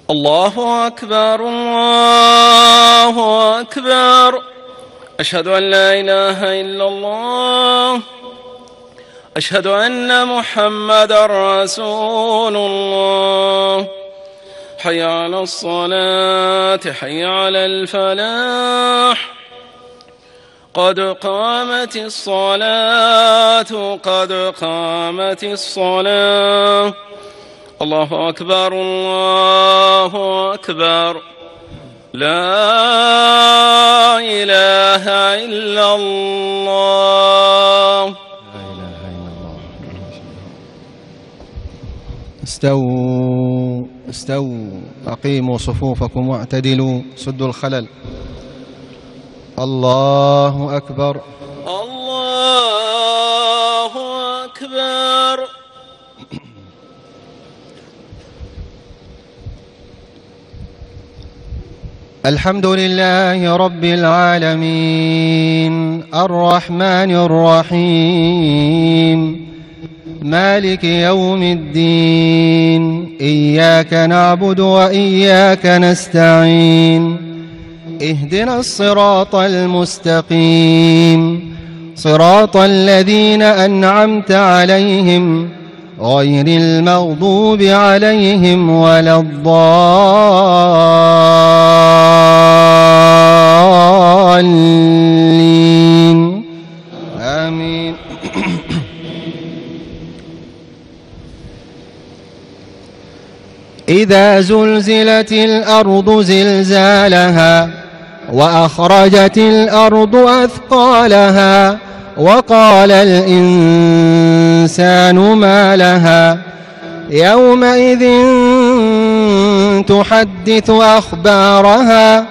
الله أكبر الله أكبر. أشهد أن لا إله إلا الله. أشهد أن محمدا رسول الله. حي على الصلاة حي على الفلاح. قد قامت الصلاة قد قامت الصلاة. الله أكبر الله أكبر. لا إله إلا الله. استووا أقيموا صفوفكم واعتدلوا سدوا الخلل. الله أكبر الله أكبر. الحمد لله رب العالمين الرحمن الرحيم مالك يوم الدين. إياك نعبد وإياك نستعين. اهدنا الصراط المستقيم صراط الذين أنعمت عليهم غير المغضوب عليهم ولا الضالين. آمين. إذا زلزلت الأرض زلزالها وأخرجت الأرض أثقالها وقال الإنسان ما لها يومئذ تحدث أخبارها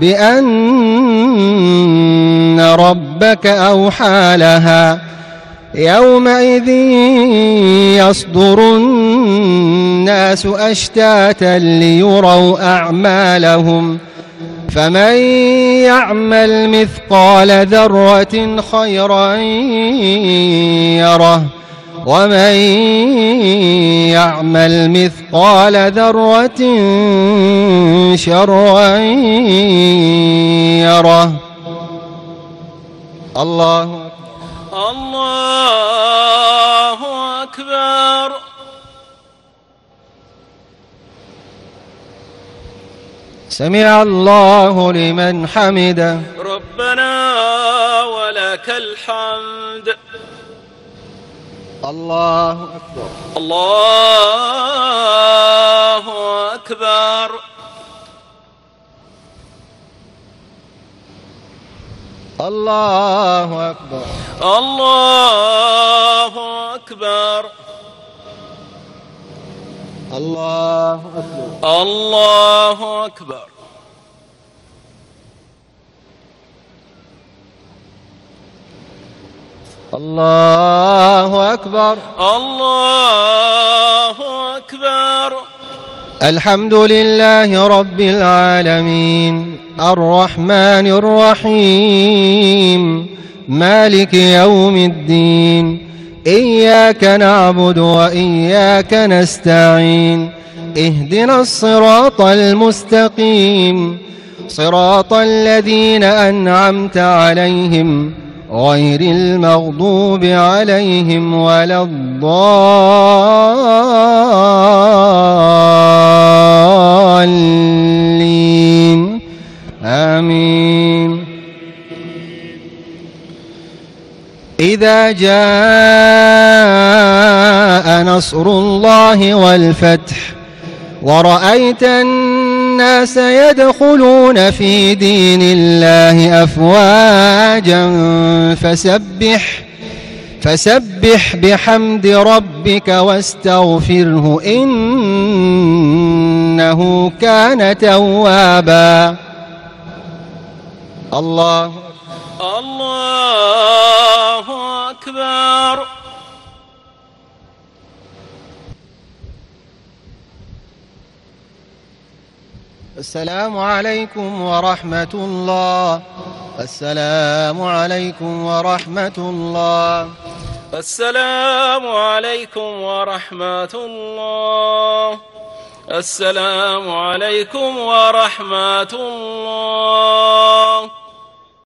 بأن ربك أوحى لها. يومئذ يصدر الناس أشتاتا ليروا أعمالهم فمن يعمل مثقال ذرة خيرا يره ومن يعمل مثقال ذرة شرا يره. الله الله أكبر. سمع الله لمن حمده. ربنا ولك الحمد. الله أكبر الله أكبر. الله أكبر الله أكبر. الله أكبر الله أكبر. الله أكبر الله أكبر. الحمد لله رب العالمين الرحمن الرحيم مالك يوم الدين. إياك نعبد وإياك نستعين. اهدنا الصراط المستقيم صراط الذين أنعمت عليهم غير المغضوب عليهم ولا الضالين. آمين. إذا جاء نصر الله والفتح ورأيت الناس يدخلون في دين الله أفواجا فسبح بحمد ربك واستغفره إنه كان توابا. الله الله أكبر. السلام عليكم ورحمة الله. السلام عليكم ورحمة الله. السلام عليكم ورحمة الله. السلام عليكم ورحمة الله.